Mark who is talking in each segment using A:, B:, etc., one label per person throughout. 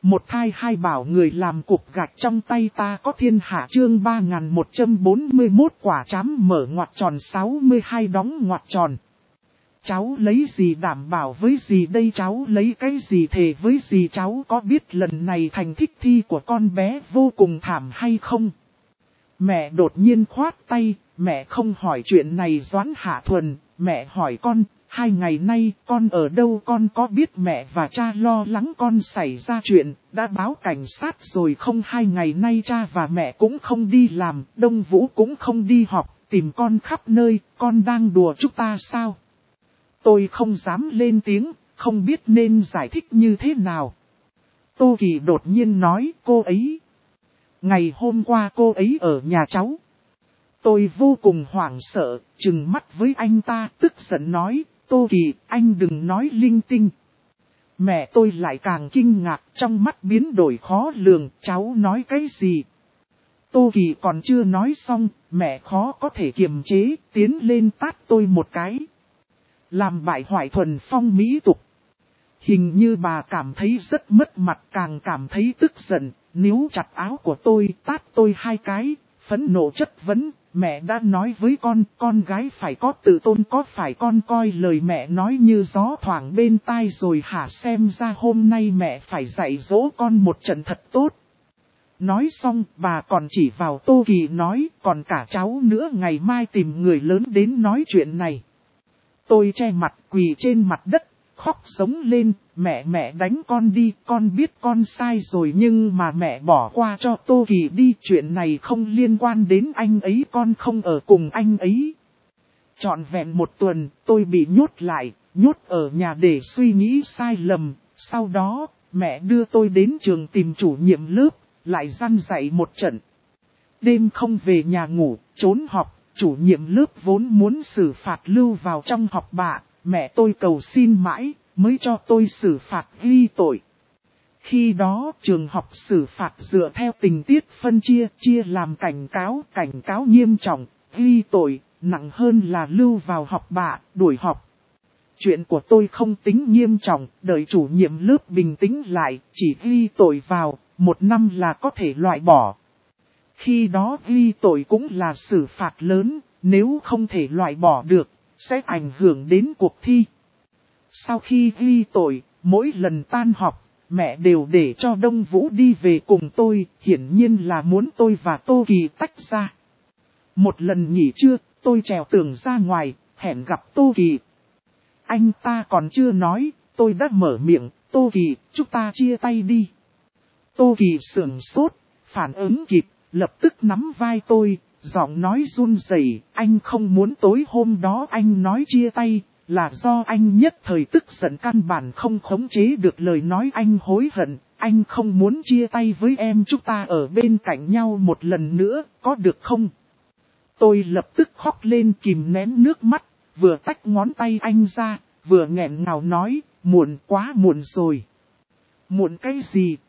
A: Một thai hai bảo người làm cục gạch trong tay ta có thiên hạ chương 3141 quả trám mở ngoặc tròn 62 đóng ngoặc tròn. Cháu lấy gì đảm bảo với gì đây, cháu lấy cái gì thề với gì, cháu có biết lần này thành tích thi của con bé vô cùng thảm hay không? Mẹ đột nhiên khoát tay, mẹ không hỏi chuyện này Doãn Hạ Thuần, mẹ hỏi con, 2 ngày nay con ở đâu, con có biết mẹ và cha lo lắng con xảy ra chuyện, đã báo cảnh sát rồi không? 2 ngày nay cha và mẹ cũng không đi làm, Đông Vũ cũng không đi học, tìm con khắp nơi, con đang đùa chúng ta sao? Tôi không dám lên tiếng, không biết nên giải thích như thế nào. Tô Kỳ đột nhiên nói, cô ấy. Ngày hôm qua cô ấy ở nhà cháu. Tôi vô cùng hoảng sợ, trừng mắt với anh ta, tức giận nói, Tô Kỳ, anh đừng nói linh tinh. Mẹ tôi lại càng kinh ngạc, trong mắt biến đổi khó lường, cháu nói cái gì? Tô Kỳ còn chưa nói xong, mẹ khó có thể kiềm chế, tiến lên tát tôi một cái. Làm bại hoại thuần phong mỹ tục. Hình như bà cảm thấy rất mất mặt, càng cảm thấy tức giận, níu chặt áo của tôi, tát tôi 2 cái, phẫn nộ chất vấn, mẹ đã nói với con gái phải có tự tôn, có phải con coi lời mẹ nói như gió thoảng bên tai rồi hả? Xem ra hôm nay mẹ phải dạy dỗ con một trận thật tốt. Nói xong bà còn chỉ vào Tô Kỳ nói, còn cả cháu nữa ngày mai tìm người lớn đến nói chuyện này. Tôi che mặt quỳ trên mặt đất, khóc sống lên, mẹ đánh con đi, con biết con sai rồi nhưng mà mẹ bỏ qua cho Tô Kỳ đi, chuyện này không liên quan đến anh ấy, con không ở cùng anh ấy. Trọn vẹn 1 tuần, tôi bị nhốt lại, nhốt ở nhà để suy nghĩ sai lầm, sau đó, mẹ đưa tôi đến trường tìm chủ nhiệm lớp, lại răn dạy một trận. Đêm không về nhà ngủ, trốn học. Chủ nhiệm lớp vốn muốn xử phạt lưu vào trong học bạ, mẹ tôi cầu xin mãi, mới cho tôi xử phạt ghi tội. Khi đó trường học xử phạt dựa theo tình tiết phân chia làm cảnh cáo nghiêm trọng, ghi tội, nặng hơn là lưu vào học bạ, đuổi học. Chuyện của tôi không tính nghiêm trọng, đợi chủ nhiệm lớp bình tĩnh lại, chỉ ghi tội vào, 1 năm là có thể loại bỏ. Khi đó ghi tội cũng là xử phạt lớn, nếu không thể loại bỏ được, sẽ ảnh hưởng đến cuộc thi. Sau khi ghi tội, mỗi lần tan học, mẹ đều để cho Đông Vũ đi về cùng tôi, hiển nhiên là muốn tôi và Tô Kỳ tách ra. Một lần nghỉ trưa, tôi trèo tường ra ngoài, hẹn gặp Tô Kỳ. Anh ta còn chưa nói, tôi đã mở miệng, Tô Kỳ, chúng ta chia tay đi. Tô Kỳ sửng sốt, phản ứng kịp. Lập tức nắm vai tôi, giọng nói run rẩy, anh không muốn tối hôm đó anh nói chia tay, là do anh nhất thời tức giận căn bản không khống chế được lời nói, anh hối hận, anh không muốn chia tay với em, chúng ta ở bên cạnh nhau một lần nữa, có được không? Tôi lập tức khóc lên kìm nén nước mắt, vừa tách ngón tay anh ra, vừa nghẹn ngào nói, muộn quá muộn rồi. Muộn cái gì?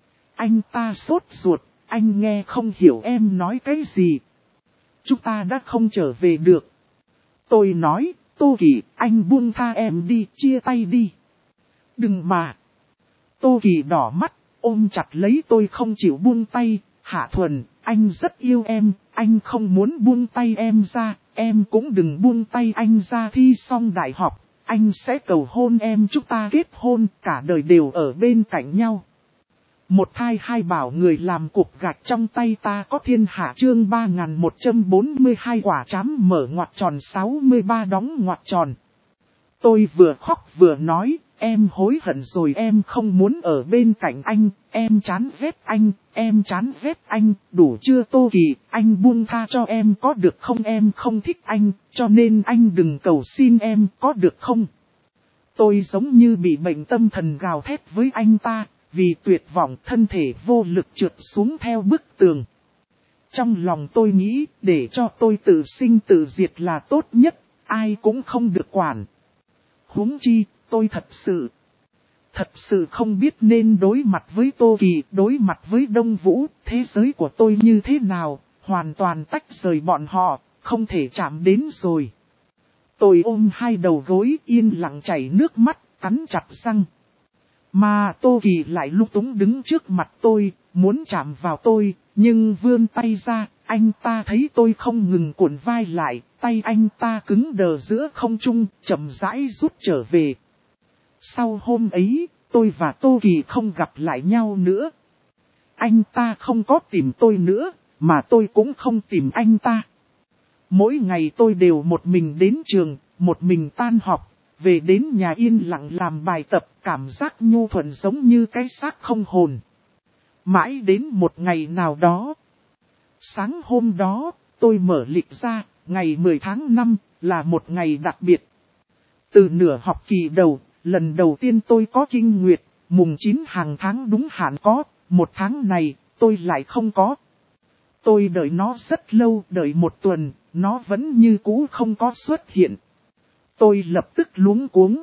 A: Anh ta sốt ruột. Anh nghe không hiểu em nói cái gì. Chúng ta đã không trở về được. Tôi nói, Tô Kỳ, anh buông tha em đi, chia tay đi. Đừng mà. Tô Kỳ đỏ mắt, ôm chặt lấy tôi không chịu buông tay. Hạ Thuần, anh rất yêu em, anh không muốn buông tay em ra, em cũng đừng buông tay anh ra. Thi xong đại học, anh sẽ cầu hôn em, chúng ta kết hôn, cả đời đều ở bên cạnh nhau. Một thai hai bảo người làm cục gạch trong tay ta có thiên hạ chương 3142 quả trám mở ngoặc tròn 63 đóng ngoặc tròn. Tôi vừa khóc vừa nói, em hối hận rồi, em không muốn ở bên cạnh anh, em chán ghét anh, em chán ghét anh, đủ chưa Tô Kỳ, anh buông tha cho em có được không, em không thích anh, cho nên anh đừng cầu xin em có được không. Tôi giống như bị bệnh tâm thần gào thét với anh ta. Vì tuyệt vọng thân thể vô lực trượt xuống theo bức tường. Trong lòng tôi nghĩ để cho tôi tự sinh tự diệt là tốt nhất, ai cũng không được quản. Huống chi, tôi thật sự không biết nên đối mặt với Tô Kỳ, đối mặt với Đông Vũ, thế giới của tôi như thế nào, hoàn toàn tách rời bọn họ, không thể chạm đến rồi. Tôi ôm 2 đầu gối yên lặng chảy nước mắt, cắn chặt răng. Mà Tô Kỳ lại lúng túng đứng trước mặt tôi, muốn chạm vào tôi, nhưng vươn tay ra, anh ta thấy tôi không ngừng cuộn vai lại, tay anh ta cứng đờ giữa không trung, chậm rãi rút trở về. Sau hôm ấy, tôi và Tô Kỳ không gặp lại nhau nữa. Anh ta không có tìm tôi nữa, mà tôi cũng không tìm anh ta. Mỗi ngày tôi đều một mình đến trường, một mình tan học, về đến nhà yên lặng làm bài tập, cảm giác nhu thuận giống như cái xác không hồn. Mãi đến một ngày nào đó. Sáng hôm đó, tôi mở lịch ra, ngày 10 tháng 5, là một ngày đặc biệt. Từ nửa học kỳ đầu, lần đầu tiên tôi có kinh nguyệt, mùng 9 hàng tháng đúng hạn có, một tháng này, tôi lại không có. Tôi đợi nó rất lâu, đợi một tuần, nó vẫn như cũ không có xuất hiện. Tôi lập tức luống cuống.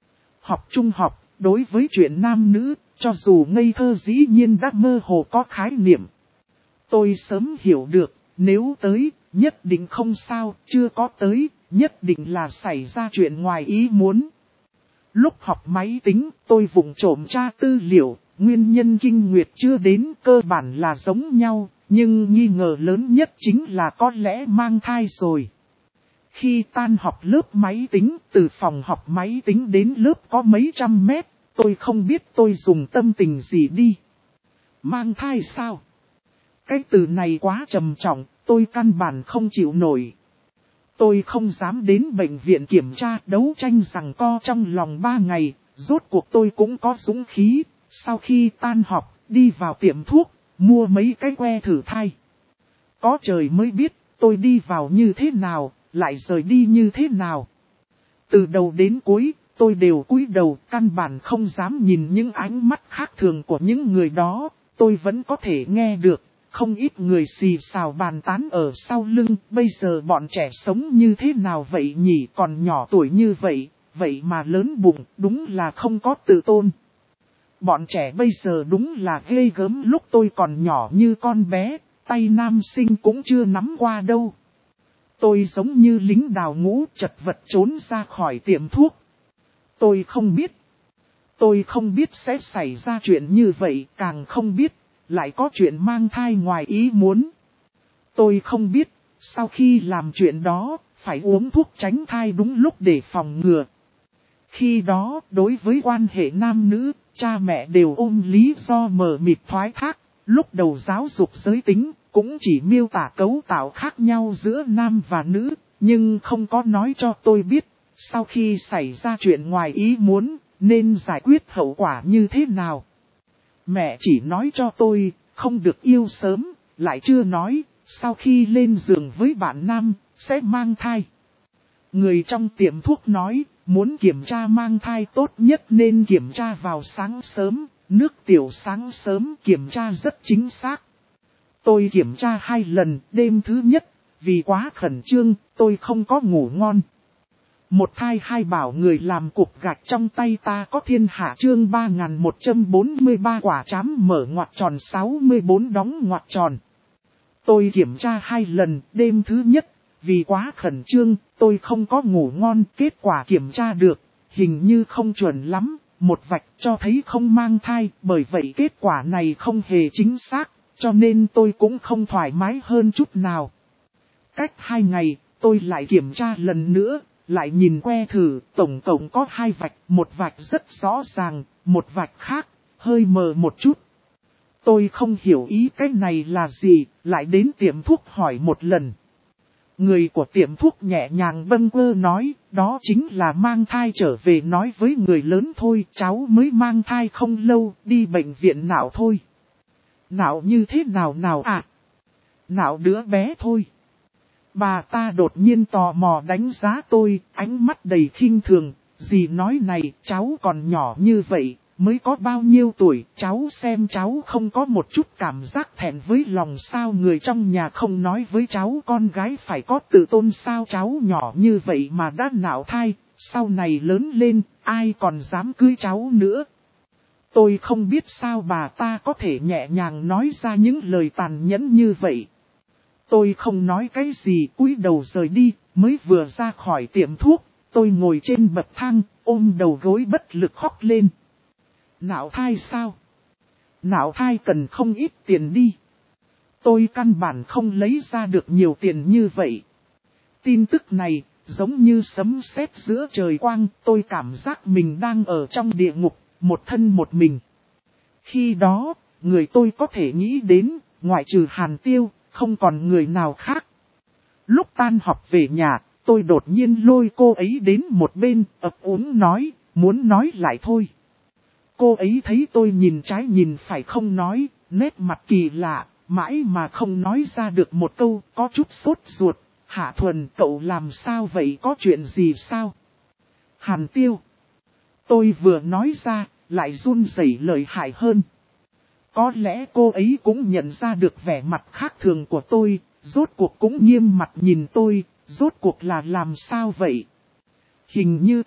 A: Học trung học, đối với chuyện nam nữ, cho dù ngây thơ dĩ nhiên đã mơ hồ có khái niệm. Tôi sớm hiểu được, nếu tới, nhất định không sao, chưa có tới, nhất định là xảy ra chuyện ngoài ý muốn. Lúc học máy tính, tôi vụng trộm tra tư liệu, nguyên nhân kinh nguyệt chưa đến cơ bản là giống nhau, nhưng nghi ngờ lớn nhất chính là có lẽ mang thai rồi. Khi tan học lớp máy tính, từ phòng học máy tính đến lớp có mấy trăm mét, tôi không biết tôi dùng tâm tình gì đi. Mang thai sao? Cái từ này quá trầm trọng, tôi căn bản không chịu nổi. Tôi không dám đến bệnh viện kiểm tra, đấu tranh rằng co trong lòng 3 ngày, rốt cuộc tôi cũng có dũng khí. Sau khi tan học, đi vào tiệm thuốc, mua mấy cái que thử thai. Có trời mới biết, tôi đi vào như thế nào, lại rời đi như thế nào. Từ đầu đến cuối, tôi đều cúi đầu, căn bản không dám nhìn những ánh mắt khác thường của những người đó. Tôi vẫn có thể nghe được, không ít người xì xào bàn tán ở sau lưng. Bây giờ bọn trẻ sống như thế nào vậy nhỉ, còn nhỏ tuổi như vậy, vậy mà lớn bụng, đúng là không có tự tôn. Bọn trẻ bây giờ đúng là ghê gớm, lúc tôi còn nhỏ như con bé, tay nam sinh cũng chưa nắm qua đâu. Tôi giống như lính đào ngũ chật vật trốn ra khỏi tiệm thuốc. Tôi không biết sẽ xảy ra chuyện như vậy, càng không biết, lại có chuyện mang thai ngoài ý muốn. Tôi không biết, sau khi làm chuyện đó, phải uống thuốc tránh thai đúng lúc để phòng ngừa. Khi đó, đối với quan hệ nam nữ, cha mẹ đều ôm lý do mờ mịt thoái thác, lúc đầu giáo dục giới tính, cũng chỉ miêu tả cấu tạo khác nhau giữa nam và nữ, nhưng không có nói cho tôi biết, sau khi xảy ra chuyện ngoài ý muốn, nên giải quyết hậu quả như thế nào. Mẹ chỉ nói cho tôi, không được yêu sớm, lại chưa nói, sau khi lên giường với bạn nam, sẽ mang thai. Người trong tiệm thuốc nói, muốn kiểm tra mang thai tốt nhất nên kiểm tra vào sáng sớm, nước tiểu sáng sớm kiểm tra rất chính xác. Tôi kiểm tra 2 lần, đêm thứ nhất, vì quá khẩn trương, tôi không có ngủ ngon. Một thai hai bảo người làm cục gạch trong tay ta có thiên hạ chương 3143 quả trám mở ngoặc tròn 64 đóng ngoặc tròn. Tôi kiểm tra 2 lần, đêm thứ nhất, vì quá khẩn trương, tôi không có ngủ ngon, kết quả kiểm tra được, hình như không chuẩn lắm, một vạch cho thấy không mang thai, bởi vậy kết quả này không hề chính xác, cho nên tôi cũng không thoải mái hơn chút nào. Cách 2 ngày, tôi lại kiểm tra lần nữa, lại nhìn que thử, tổng cộng có 2 vạch, một vạch rất rõ ràng, một vạch khác, hơi mờ một chút. Tôi không hiểu ý cái này là gì, lại đến tiệm thuốc hỏi một lần. Người của tiệm thuốc nhẹ nhàng bâng quơ nói, đó chính là mang thai trở về nói với người lớn thôi, cháu mới mang thai không lâu, đi bệnh viện nào thôi. Nào như thế nào nào ạ? Nào đứa bé thôi. Bà ta đột nhiên tò mò đánh giá tôi, ánh mắt đầy khinh thường, dì nói này, cháu còn nhỏ như vậy, mới có bao nhiêu tuổi, cháu xem cháu không có một chút cảm giác thẹn với lòng sao, người trong nhà không nói với cháu con gái phải có tự tôn sao, cháu nhỏ như vậy mà đã nạo thai, sau này lớn lên, ai còn dám cưới cháu nữa. Tôi không biết sao bà ta có thể nhẹ nhàng nói ra những lời tàn nhẫn như vậy. Tôi không nói cái gì, cúi đầu rời đi, mới vừa ra khỏi tiệm thuốc, tôi ngồi trên bậc thang, ôm đầu gối bất lực khóc lên. Nạo thai sao? Nạo thai cần không ít tiền đi. Tôi căn bản không lấy ra được nhiều tiền như vậy. Tin tức này, giống như sấm sét giữa trời quang, tôi cảm giác mình đang ở trong địa ngục, một thân một mình. Khi đó, người tôi có thể nghĩ đến, ngoại trừ Hàn Tiêu, không còn người nào khác. Lúc tan học về nhà, tôi đột nhiên lôi cô ấy đến một bên, ấp úng nói, muốn nói lại thôi. Cô ấy thấy tôi nhìn trái nhìn phải không nói, nét mặt kỳ lạ, mãi mà không nói ra được một câu, có chút sốt ruột. Hạ Thuần, cậu làm sao vậy, có chuyện gì sao? Hàn Tiêu. Tôi vừa nói ra, lại run rẩy lợi hại hơn. Có lẽ cô ấy cũng nhận ra được vẻ mặt khác thường của tôi, rốt cuộc cũng nghiêm mặt nhìn tôi, rốt cuộc là làm sao vậy? Hình như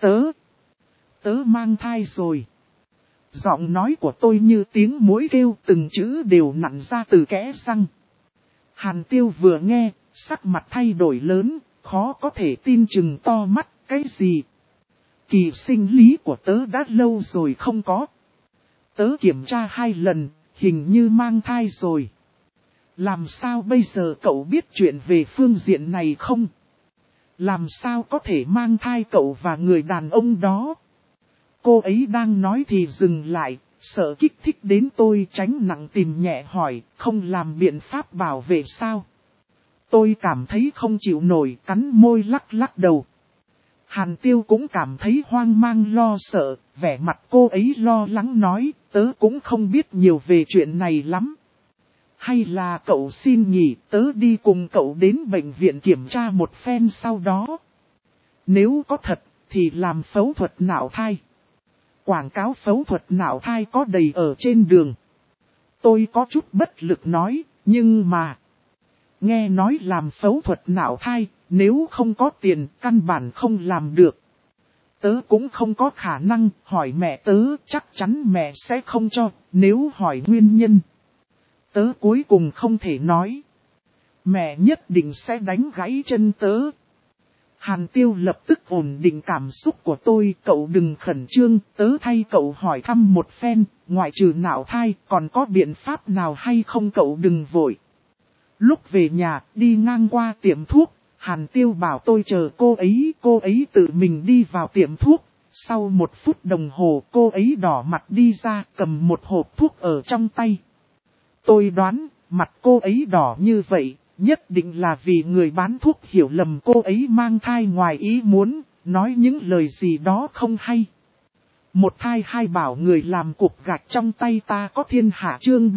A: tớ mang thai rồi. Giọng nói của tôi như tiếng muỗi kêu, từng chữ đều nặn ra từ kẽ răng. Hàn Tiêu vừa nghe, sắc mặt thay đổi lớn, khó có thể tin chừng to mắt, cái gì? Kỳ sinh lý của tớ đã lâu rồi không có. Tớ kiểm tra 2 lần, hình như mang thai rồi. Làm sao bây giờ cậu biết chuyện về phương diện này không? Làm sao có thể mang thai cậu và người đàn ông đó? Cô ấy đang nói thì dừng lại, sợ kích thích đến tôi, tránh nặng tìm nhẹ hỏi, không làm biện pháp bảo vệ sao? Tôi cảm thấy không chịu nổi, cắn môi lắc lắc đầu. Hàn Tiêu cũng cảm thấy hoang mang lo sợ, vẻ mặt cô ấy lo lắng nói, tớ cũng không biết nhiều về chuyện này lắm. Hay là cậu xin nghỉ, tớ đi cùng cậu đến bệnh viện kiểm tra một phen sau đó. Nếu có thật, thì làm phẫu thuật nạo thai. Quảng cáo phẫu thuật nạo thai có đầy ở trên đường. Tôi có chút bất lực nói, nhưng mà... Nghe nói làm phẫu thuật nạo thai, nếu không có tiền, căn bản không làm được. Tớ cũng không có khả năng, hỏi mẹ tớ, chắc chắn mẹ sẽ không cho, nếu hỏi nguyên nhân. Tớ cuối cùng không thể nói. Mẹ nhất định sẽ đánh gãy chân tớ. Hàn Tiêu lập tức ổn định cảm xúc của tôi, cậu đừng khẩn trương, tớ thay cậu hỏi thăm một phen, ngoại trừ nạo thai, còn có biện pháp nào hay không, cậu đừng vội. Lúc về nhà, đi ngang qua tiệm thuốc, Hàn Tiêu bảo tôi chờ cô ấy tự mình đi vào tiệm thuốc. Sau 1 phút đồng hồ cô ấy đỏ mặt đi ra, cầm một hộp thuốc ở trong tay. Tôi đoán, mặt cô ấy đỏ như vậy, nhất định là vì người bán thuốc hiểu lầm cô ấy mang thai ngoài ý muốn, nói những lời gì đó không hay. Một thai 2 bảo người làm cục gạch trong tay ta có thiên hạ, chương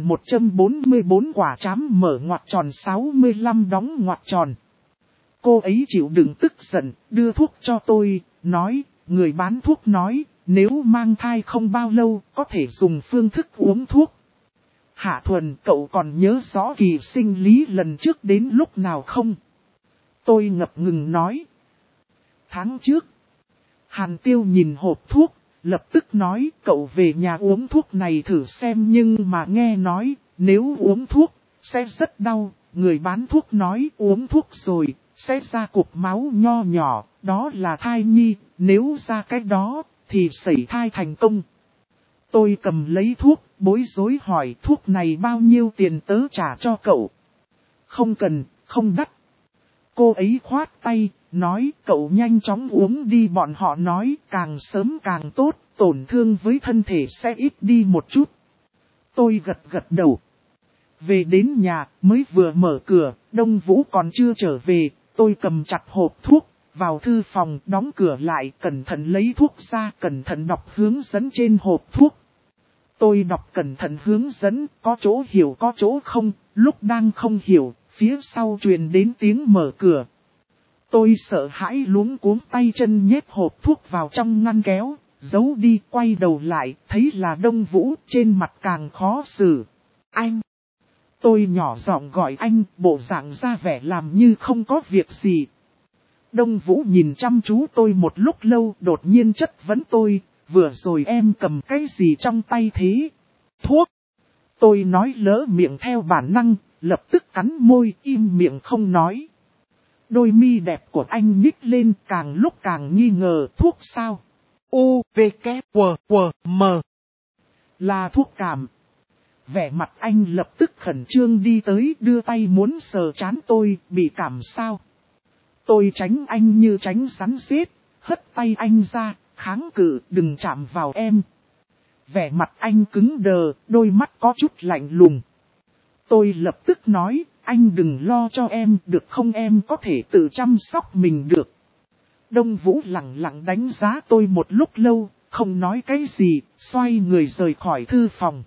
A: 3144 quả trám mở ngoặc tròn 65 đóng ngoặc tròn. Cô ấy chịu đựng tức giận, đưa thuốc cho tôi, nói, người bán thuốc nói, nếu mang thai không bao lâu, có thể dùng phương thức uống thuốc. Hạ Thuần, cậu còn nhớ rõ kỳ sinh lý lần trước đến lúc nào không? Tôi ngập ngừng nói. Tháng trước. Hàn Tiêu nhìn hộp thuốc, lập tức nói, cậu về nhà uống thuốc này thử xem, nhưng mà nghe nói, nếu uống thuốc, sẽ rất đau. Người bán thuốc nói uống thuốc rồi, sẽ ra cục máu nho nhỏ, đó là thai nhi, nếu ra cái đó, thì sẩy thai thành công. Tôi cầm lấy thuốc, bối rối hỏi thuốc này bao nhiêu tiền tớ trả cho cậu. Không cần, không đắt. Cô ấy khoát tay, nói cậu nhanh chóng uống đi, bọn họ nói càng sớm càng tốt, tổn thương với thân thể sẽ ít đi một chút. Tôi gật gật đầu. Về đến nhà, mới vừa mở cửa, Đông Vũ còn chưa trở về, tôi cầm chặt hộp thuốc, vào thư phòng, đóng cửa lại, cẩn thận lấy thuốc ra, cẩn thận đọc hướng dẫn trên hộp thuốc. Tôi đọc cẩn thận hướng dẫn, có chỗ hiểu có chỗ không, lúc đang không hiểu, phía sau truyền đến tiếng mở cửa. Tôi sợ hãi luống cuống tay chân nhét hộp thuốc vào trong ngăn kéo, giấu đi, quay đầu lại, thấy là Đông Vũ, trên mặt càng khó xử. Anh! Tôi nhỏ giọng gọi anh, bộ dạng ra vẻ làm như không có việc gì. Đông Vũ nhìn chăm chú tôi một lúc lâu, đột nhiên chất vấn tôi, vừa rồi em cầm cái gì trong tay thế? Thuốc! Tôi nói lỡ miệng theo bản năng, lập tức cắn môi, im miệng không nói. Đôi mi đẹp của anh nhích lên, càng lúc càng nghi ngờ, thuốc sao? U, V, K, W, W, M. Là thuốc cảm. Vẻ mặt anh lập tức khẩn trương đi tới đưa tay muốn sờ trán tôi, bị cảm sao? Tôi tránh anh như tránh rắn rết, hất tay anh ra, kháng cự, đừng chạm vào em. Vẻ mặt anh cứng đờ, đôi mắt có chút lạnh lùng. Tôi lập tức nói, anh đừng lo cho em, được không, em có thể tự chăm sóc mình được. Đông Vũ lặng lặng đánh giá tôi một lúc lâu, không nói cái gì, xoay người rời khỏi thư phòng.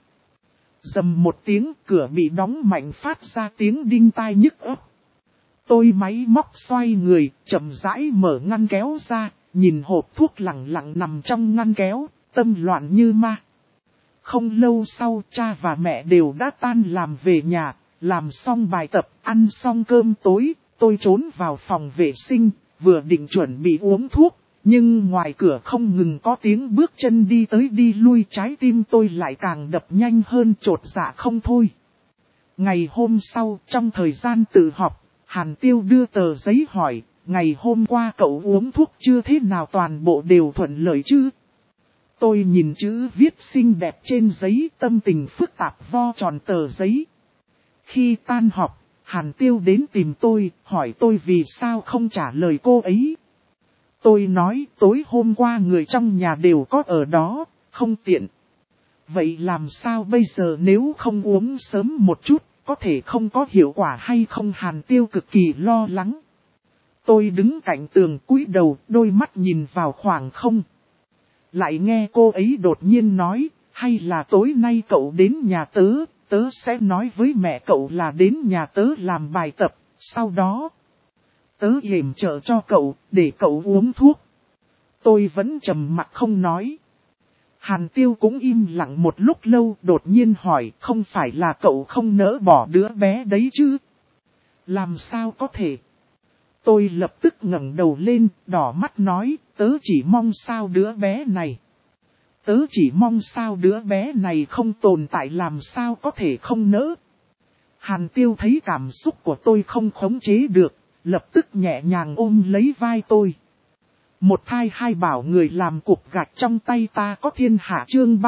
A: Rầm một tiếng, cửa bị đóng mạnh phát ra tiếng đinh tai nhức óc. Tôi máy móc xoay người, chậm rãi mở ngăn kéo ra, nhìn hộp thuốc lặng lặng nằm trong ngăn kéo, tâm loạn như ma. Không lâu sau, cha và mẹ đều đã tan làm về nhà, làm xong bài tập, ăn xong cơm tối, tôi trốn vào phòng vệ sinh, vừa định chuẩn bị uống thuốc, nhưng ngoài cửa không ngừng có tiếng bước chân đi tới đi lui, trái tim tôi lại càng đập nhanh hơn, chột dạ không thôi. Ngày hôm sau, trong thời gian tự học, Hàn Tiêu đưa tờ giấy hỏi, ngày hôm qua cậu uống thuốc chưa, thế nào, toàn bộ đều thuận lợi chứ? Tôi nhìn chữ viết xinh đẹp trên giấy, tâm tình phức tạp vo tròn tờ giấy. Khi tan học, Hàn Tiêu đến tìm tôi, hỏi tôi vì sao không trả lời cô ấy. Tôi nói tối hôm qua người trong nhà đều có ở đó, không tiện. Vậy làm sao bây giờ, nếu không uống sớm một chút, có thể không có hiệu quả hay không? Hàn Tiêu cực kỳ lo lắng. Tôi đứng cạnh tường cúi đầu, đôi mắt nhìn vào khoảng không. Lại nghe cô ấy đột nhiên nói, hay là tối nay cậu đến nhà tớ, tớ sẽ nói với mẹ cậu là đến nhà tớ làm bài tập, sau đó tớ yểm trợ cho cậu, để cậu uống thuốc. Tôi vẫn trầm mặc không nói. Hàn Tiêu cũng im lặng một lúc lâu, đột nhiên hỏi, không phải là cậu không nỡ bỏ đứa bé đấy chứ? Làm sao có thể? Tôi lập tức ngẩng đầu lên, đỏ mắt nói, tớ chỉ mong sao đứa bé này. Tớ chỉ mong sao đứa bé này không tồn tại, làm sao có thể không nỡ. Hàn Tiêu thấy cảm xúc của tôi không khống chế được, lập tức nhẹ nhàng ôm lấy vai tôi. Một thai hai bảo người làm cục gạch trong tay ta có thiên hạ, chương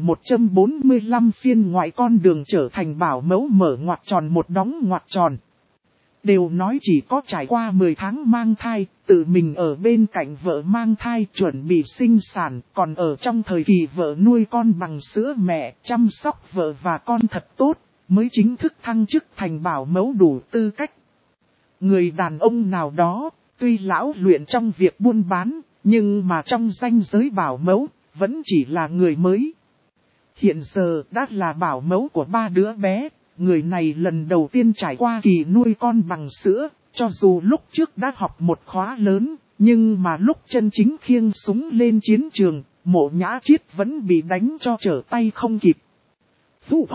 A: 3145 phiên ngoại, con đường trở thành bảo mẫu, mở ngoặc tròn một đóng ngoặc tròn. Đều nói chỉ có trải qua 10 tháng mang thai, tự mình ở bên cạnh vợ mang thai chuẩn bị sinh sản, còn ở trong thời kỳ vợ nuôi con bằng sữa mẹ, chăm sóc vợ và con thật tốt, mới chính thức thăng chức thành bảo mẫu đủ tư cách. Người đàn ông nào đó, tuy lão luyện trong việc buôn bán, nhưng mà trong danh giới bảo mẫu, vẫn chỉ là người mới. Hiện giờ đã là bảo mẫu của 3 đứa bé. Người này lần đầu tiên trải qua kỳ nuôi con bằng sữa, cho dù lúc trước đã học một khóa lớn, nhưng mà lúc chân chính khiêng súng lên chiến trường, Mộ Nhã Chiết vẫn bị đánh cho trở tay không kịp. Phụ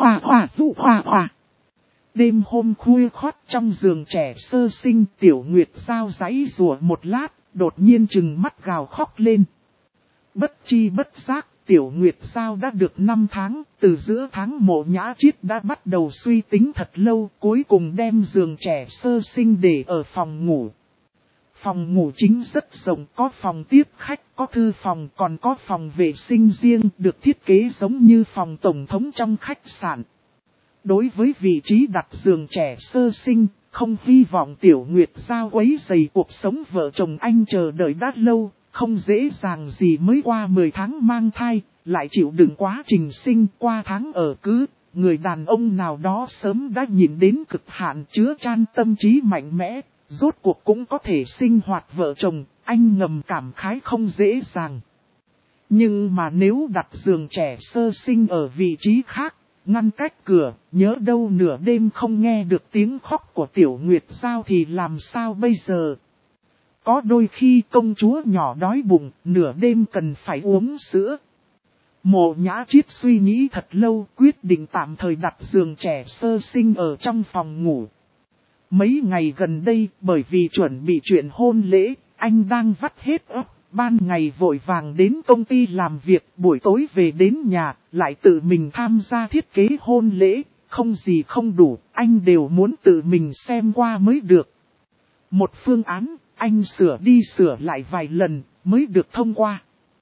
A: hòa. Đêm hôm khuya khoắt trong giường trẻ sơ sinh, Tiểu Nguyệt Giao giãy giụa một lát, đột nhiên trừng mắt gào khóc lên. Bất chi bất giác, Tiểu Nguyệt Giao đã được 5 tháng, từ giữa tháng Mộ Nhã Chiết đã bắt đầu suy tính thật lâu, cuối cùng đem giường trẻ sơ sinh để ở phòng ngủ. Phòng ngủ chính rất rộng, có phòng tiếp khách, có thư phòng, còn có phòng vệ sinh riêng, được thiết kế giống như phòng tổng thống trong khách sạn. Đối với vị trí đặt giường trẻ sơ sinh, không hy vọng Tiểu Nguyệt Giao quấy rầy cuộc sống vợ chồng anh chờ đợi đã lâu. Không dễ dàng gì mới qua 10 tháng mang thai, lại chịu đựng quá trình sinh qua tháng ở cứ, người đàn ông nào đó sớm đã nhìn đến cực hạn, chứa chan tâm trí mạnh mẽ, rốt cuộc cũng có thể sinh hoạt vợ chồng, anh ngầm cảm khái không dễ dàng. Nhưng mà nếu đặt giường trẻ sơ sinh ở vị trí khác, ngăn cách cửa, nhớ đâu nửa đêm không nghe được tiếng khóc của Tiểu Nguyệt Giao thì làm sao bây giờ? Có đôi khi công chúa nhỏ đói bụng, nửa đêm cần phải uống sữa. Mộ Nhã Chiết suy nghĩ thật lâu, quyết định tạm thời đặt giường trẻ sơ sinh ở trong phòng ngủ. Mấy ngày gần đây, bởi vì chuẩn bị chuyện hôn lễ, anh đang vắt hết óc, ban ngày vội vàng đến công ty làm việc, buổi tối về đến nhà, lại tự mình tham gia thiết kế hôn lễ, không gì không đủ, anh đều muốn tự mình xem qua mới được. Một phương án, anh sửa đi sửa lại vài lần, mới được thông qua.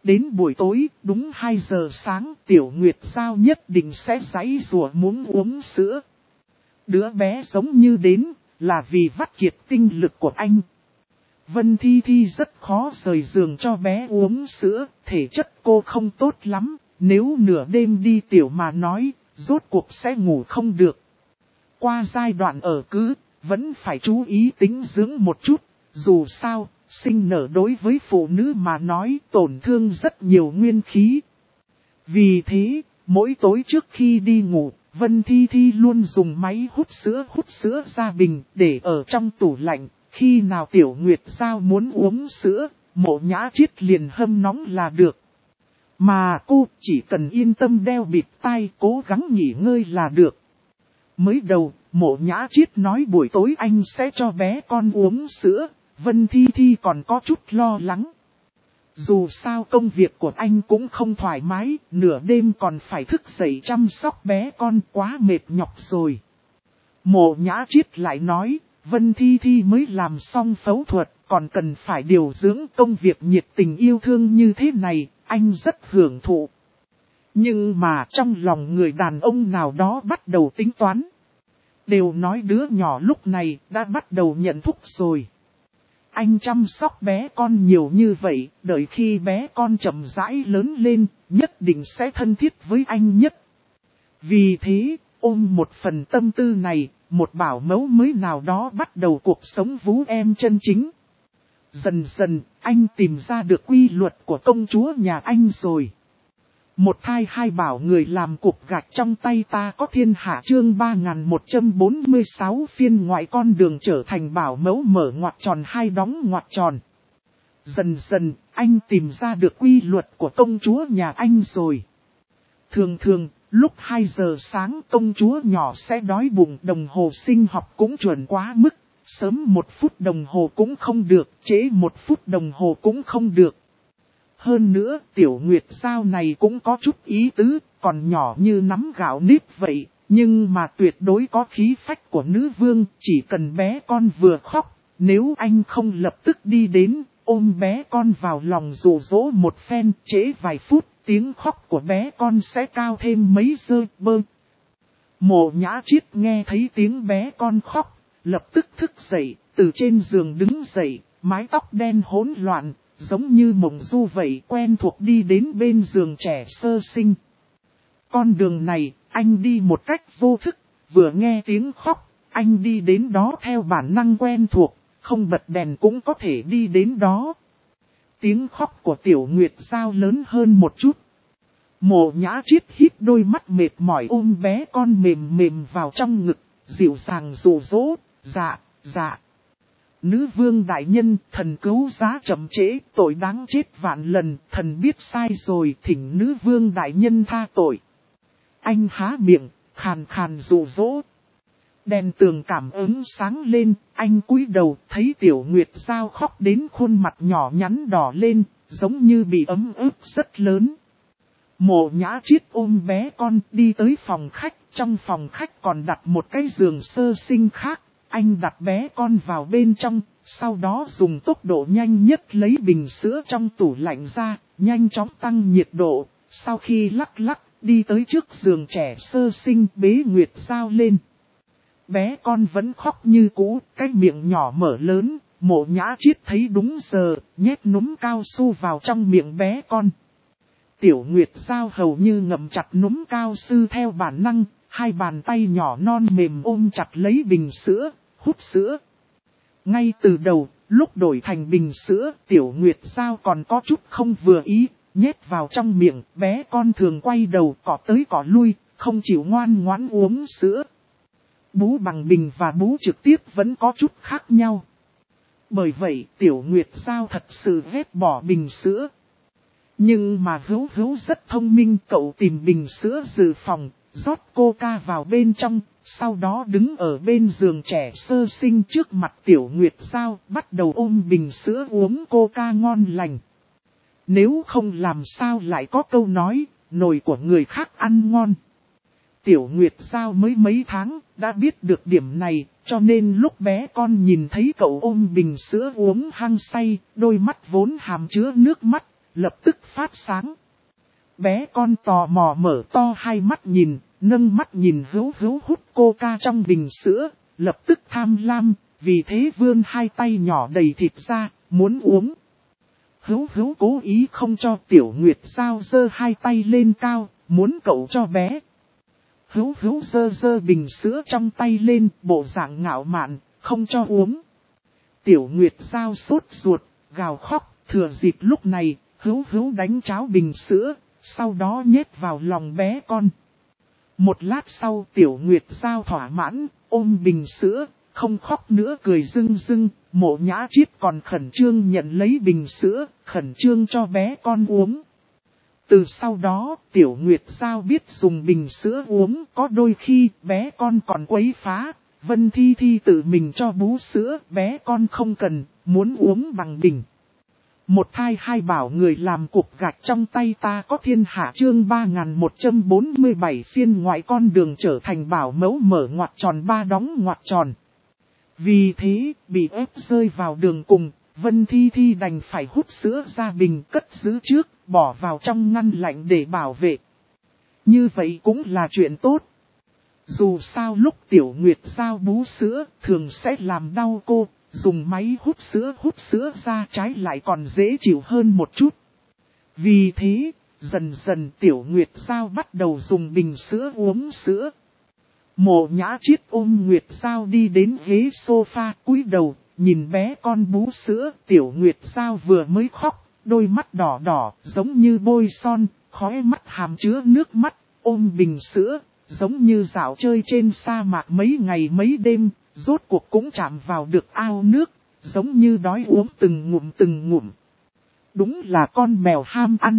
A: Đến buổi tối, đúng 2 giờ sáng, Tiểu Nguyệt Giao nhất định sẽ giãy giụa muốn uống sữa. Đứa bé giống như đến, là vì vắt kiệt tinh lực của anh. Vân Thi Thi rất khó rời giường cho bé uống sữa, thể chất cô không tốt lắm, nếu nửa đêm đi tiểu mà nói, rốt cuộc sẽ ngủ không được. Qua giai đoạn ở cứ, vẫn phải chú ý tính dưỡng một chút, dù sao, sinh nở đối với phụ nữ mà nói tổn thương rất nhiều nguyên khí. Vì thế, mỗi tối trước khi đi ngủ, Vân Thi Thi luôn dùng máy hút sữa ra bình để ở trong tủ lạnh. Khi nào Tiểu Nguyệt Giao muốn uống sữa, Mộ Nhã Chiết liền hâm nóng là được. Mà cô chỉ cần yên tâm đeo bịt tai cố gắng nghỉ ngơi là được. Mới đầu, Mộ Nhã Chiết nói buổi tối anh sẽ cho bé con uống sữa, Vân Thi Thi còn có chút lo lắng. Dù sao công việc của anh cũng không thoải mái, nửa đêm còn phải thức dậy chăm sóc bé con quá mệt nhọc rồi. Mộ Nhã Chiết lại nói, Vân Thi Thi mới làm xong phẫu thuật, còn cần phải điều dưỡng công việc nhiệt tình yêu thương như thế này, anh rất hưởng thụ. Nhưng mà trong lòng người đàn ông nào đó bắt đầu tính toán. Đều nói đứa nhỏ lúc này đã bắt đầu nhận thuốc rồi. Anh chăm sóc bé con nhiều như vậy, đợi khi bé con chậm rãi lớn lên, nhất định sẽ thân thiết với anh nhất. Vì thế, ôm một phần tâm tư này, một bảo mẫu mới nào đó bắt đầu cuộc sống vú em chân chính. Dần dần, anh tìm ra được quy luật của công chúa nhà anh rồi. Một thai hai bảo người làm cục gạch trong tay ta có thiên hạ chương 3146 phiên ngoại con đường trở thành bảo mẫu mở ngoặc tròn hai đóng ngoặc tròn. Dần dần, anh tìm ra được quy luật của công chúa nhà anh rồi. Thường thường, lúc 2 giờ sáng công chúa nhỏ sẽ đói bụng, đồng hồ sinh học cũng chuẩn quá mức. Sớm 1 phút đồng hồ cũng không được, trễ 1 phút đồng hồ cũng không được. Hơn nữa, Tiểu Nguyệt Giao này cũng có chút ý tứ, còn nhỏ như nắm gạo nếp vậy, nhưng mà tuyệt đối có khí phách của nữ vương, chỉ cần bé con vừa khóc, nếu anh không lập tức đi đến, ôm bé con vào lòng dụ dỗ một phen, trễ vài phút, tiếng khóc của bé con sẽ cao thêm mấy giây bơ. Mộ Nhã Chiết nghe thấy tiếng bé con khóc, lập tức thức dậy, từ trên giường đứng dậy, mái tóc đen hỗn loạn. Giống như mộng du vậy quen thuộc đi đến bên giường trẻ sơ sinh. Con đường này, anh đi một cách vô thức, vừa nghe tiếng khóc, anh đi đến đó theo bản năng quen thuộc, không bật đèn cũng có thể đi đến đó. Tiếng khóc của Tiểu Nguyệt Giao lớn hơn một chút. Mộ Nhã Chiết hít đôi mắt mệt mỏi ôm bé con mềm mềm vào trong ngực, dịu dàng dụ dỗ, dạ, dạ. Nữ vương đại nhân, thần cứu giá chậm trễ, tội đáng chết vạn lần, thần biết sai rồi, thỉnh nữ vương đại nhân tha tội. Anh há miệng, khàn khàn dụ dỗ. Đèn tường cảm ứng sáng lên, anh cúi đầu, thấy Tiểu Nguyệt Giao khóc đến khuôn mặt nhỏ nhắn đỏ lên, giống như bị ấm ức rất lớn. Mộ Nhã Chiết ôm bé con đi tới phòng khách, trong phòng khách còn đặt một cái giường sơ sinh khác. Anh đặt bé con vào bên trong, sau đó dùng tốc độ nhanh nhất lấy bình sữa trong tủ lạnh ra, nhanh chóng tăng nhiệt độ. Sau khi lắc lắc, đi tới trước giường trẻ sơ sinh bế Nguyệt Giao lên. Bé con vẫn khóc như cũ, cái miệng nhỏ mở lớn, Mộ Nhã Chiết thấy đúng giờ, nhét núm cao su vào trong miệng bé con. Tiểu Nguyệt Giao hầu như ngậm chặt núm cao su theo bản năng. Hai bàn tay nhỏ non mềm ôm chặt lấy bình sữa, hút sữa. Ngay từ đầu, lúc đổi thành bình sữa, Tiểu Nguyệt Giao còn có chút không vừa ý, nhét vào trong miệng, bé con thường quay đầu cọ tới cọ lui, không chịu ngoan ngoãn uống sữa. Bú bằng bình và bú trực tiếp vẫn có chút khác nhau. Bởi vậy, Tiểu Nguyệt Giao thật sự ghét bỏ bình sữa. Nhưng mà Hữu rất thông minh, cậu tìm bình sữa dự phòng. Rót coca vào bên trong, sau đó đứng ở bên giường trẻ sơ sinh trước mặt Tiểu Nguyệt Giao, bắt đầu ôm bình sữa uống coca ngon lành. Nếu không làm sao lại có câu nói, nồi của người khác ăn ngon. Tiểu Nguyệt Giao mới mấy tháng, đã biết được điểm này, cho nên lúc bé con nhìn thấy cậu ôm bình sữa uống hăng say, đôi mắt vốn hàm chứa nước mắt, lập tức phát sáng. Bé con tò mò mở to hai mắt nhìn, nâng mắt nhìn Hữu Hữu hút coca trong bình sữa, lập tức tham lam, vì thế vươn hai tay nhỏ đầy thịt ra, muốn uống. Hữu Hữu cố ý không cho Tiểu Nguyệt Giao giơ hai tay lên cao, muốn cậu cho bé. Hữu Hữu giơ bình sữa trong tay lên, bộ dạng ngạo mạn, không cho uống. Tiểu Nguyệt Giao sốt ruột, gào khóc, thừa dịp lúc này, Hữu Hữu đánh cháo bình sữa, sau đó nhét vào lòng bé con. Một lát sau Tiểu Nguyệt Giao thỏa mãn, ôm bình sữa, không khóc nữa cười rưng rưng, Mộ Nhã Chiết còn khẩn trương nhận lấy bình sữa, khẩn trương cho bé con uống. Từ sau đó, Tiểu Nguyệt Giao biết dùng bình sữa uống, có đôi khi bé con còn quấy phá, Vân Thi Thi tự mình cho bú sữa, bé con không cần, muốn uống bằng bình. Một thai hai bảo người làm cục gạch trong tay ta có thiên hạ chương 3147 phiên ngoại con đường trở thành bảo mẫu mở ngoặc tròn ba đóng ngoặc tròn. Vì thế, bị ép rơi vào đường cùng, Vân Thi Thi đành phải hút sữa ra bình cất giữ trước, bỏ vào trong ngăn lạnh để bảo vệ. Như vậy cũng là chuyện tốt. Dù sao lúc Tiểu Nguyệt Giao bú sữa, thường sẽ làm đau cô, dùng máy hút sữa ra trái lại còn dễ chịu hơn một chút. Vì thế, dần dần Tiểu Nguyệt Giao bắt đầu dùng bình sữa uống sữa. Mộ Nhã Chiết ôm Nguyệt Giao đi đến ghế sofa cúi đầu, nhìn bé con bú sữa. Tiểu Nguyệt Giao vừa mới khóc, đôi mắt đỏ đỏ, giống như bôi son, khóe mắt hàm chứa nước mắt, ôm bình sữa, giống như dạo chơi trên sa mạc mấy ngày mấy đêm, rốt cuộc cũng chạm vào được ao nước, giống như đói uống từng ngụm. Đúng là con mèo ham ăn.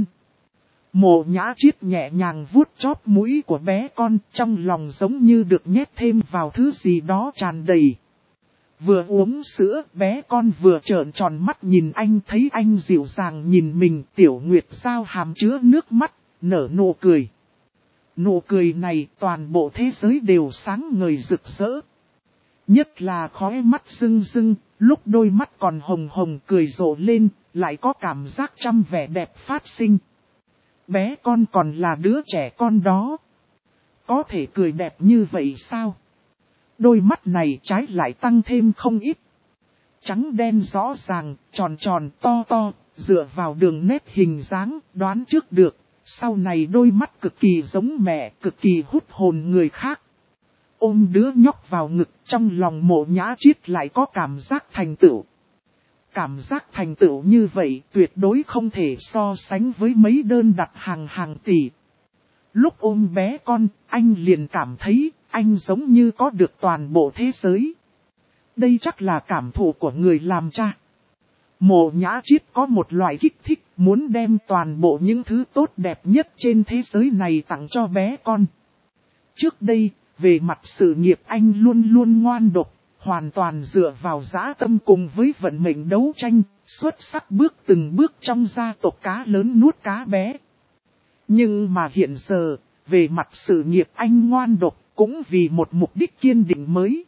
A: Mộ Nhã Chiết nhẹ nhàng vuốt chóp mũi của bé con, trong lòng giống như được nhét thêm vào thứ gì đó tràn đầy. Vừa uống sữa, bé con vừa trợn tròn mắt nhìn anh, thấy anh dịu dàng nhìn mình. Tiểu Nguyệt Giao hàm chứa nước mắt, nở nụ cười. Nụ cười này toàn bộ thế giới đều sáng ngời rực rỡ. Nhất là khóe mắt rưng rưng, lúc đôi mắt còn hồng hồng cười rộ lên, lại có cảm giác trăm vẻ đẹp phát sinh. Bé con còn là đứa trẻ con đó. Có thể cười đẹp như vậy sao? Đôi mắt này trái lại tăng thêm không ít. Trắng đen rõ ràng, tròn tròn, to to, dựa vào đường nét hình dáng, đoán trước được. Sau này đôi mắt cực kỳ giống mẹ, cực kỳ hút hồn người khác. Ôm đứa nhóc vào ngực, trong lòng Mộ Nhã Chiết lại có cảm giác thành tựu. Cảm giác thành tựu như vậy tuyệt đối không thể so sánh với mấy đơn đặt hàng tỷ. Lúc ôm bé con, anh liền cảm thấy anh giống như có được toàn bộ thế giới. Đây chắc là cảm thụ của người làm cha. Mộ Nhã Chiết có một loại kích thích muốn đem toàn bộ những thứ tốt đẹp nhất trên thế giới này tặng cho bé con. Trước đây, về mặt sự nghiệp anh luôn luôn ngoan độc, hoàn toàn dựa vào dã tâm cùng với vận mệnh đấu tranh, xuất sắc từng bước trong gia tộc cá lớn nuốt cá bé. Nhưng mà hiện giờ, về mặt sự nghiệp anh ngoan độc cũng vì một mục đích kiên định mới.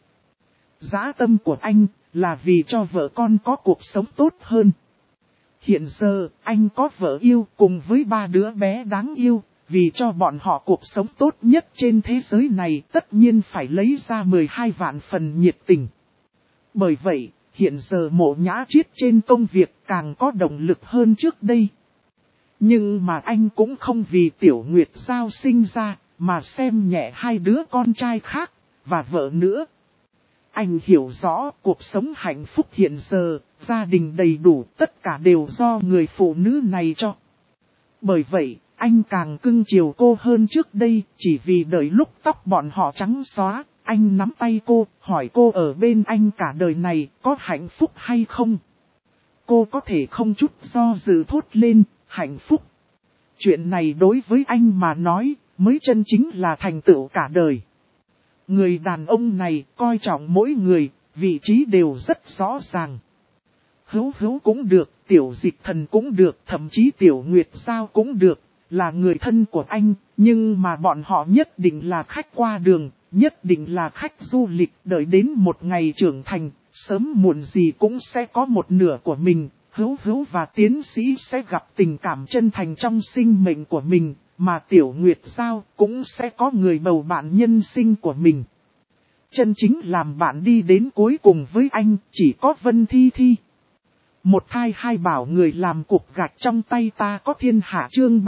A: Dã tâm của anh là vì cho vợ con có cuộc sống tốt hơn. Hiện giờ, anh có vợ yêu cùng với 3 đứa bé đáng yêu, vì cho bọn họ cuộc sống tốt nhất trên thế giới này tất nhiên phải lấy ra 12 vạn phần nhiệt tình. Bởi vậy, hiện giờ Mộ Nhã Chiết trên công việc càng có động lực hơn trước đây. Nhưng mà anh cũng không vì Tiểu Nguyệt Giao sinh ra, mà xem nhẹ 2 đứa con trai khác, và vợ nữa. Anh hiểu rõ cuộc sống hạnh phúc hiện giờ, gia đình đầy đủ, tất cả đều do người phụ nữ này cho. Bởi vậy, anh càng cưng chiều cô hơn trước đây, chỉ vì đợi lúc tóc bọn họ trắng xóa, anh nắm tay cô, hỏi cô ở bên anh cả đời này có hạnh phúc hay không. Cô có thể không chút do dự thốt lên, hạnh phúc. Chuyện này đối với anh mà nói, mới chân chính là thành tựu cả đời. Người đàn ông này coi trọng mỗi người, vị trí đều rất rõ ràng. Hữu Hữu cũng được, Tiểu Dịch Thần cũng được, thậm chí Tiểu Nguyệt Giao cũng được, là người thân của anh, nhưng mà bọn họ nhất định là khách qua đường, nhất định là khách du lịch, đợi đến một ngày trưởng thành, sớm muộn gì cũng sẽ có một nửa của mình, Hữu Hữu và tiến sĩ sẽ gặp tình cảm chân thành trong sinh mệnh của mình, mà Tiểu Nguyệt Giao cũng sẽ có người bầu bạn nhân sinh của mình. Chân chính làm bạn đi đến cuối cùng với anh chỉ có Vân Thi Thi. Một thai hai bảo người làm cục gạch trong tay ta có thiên hạ chương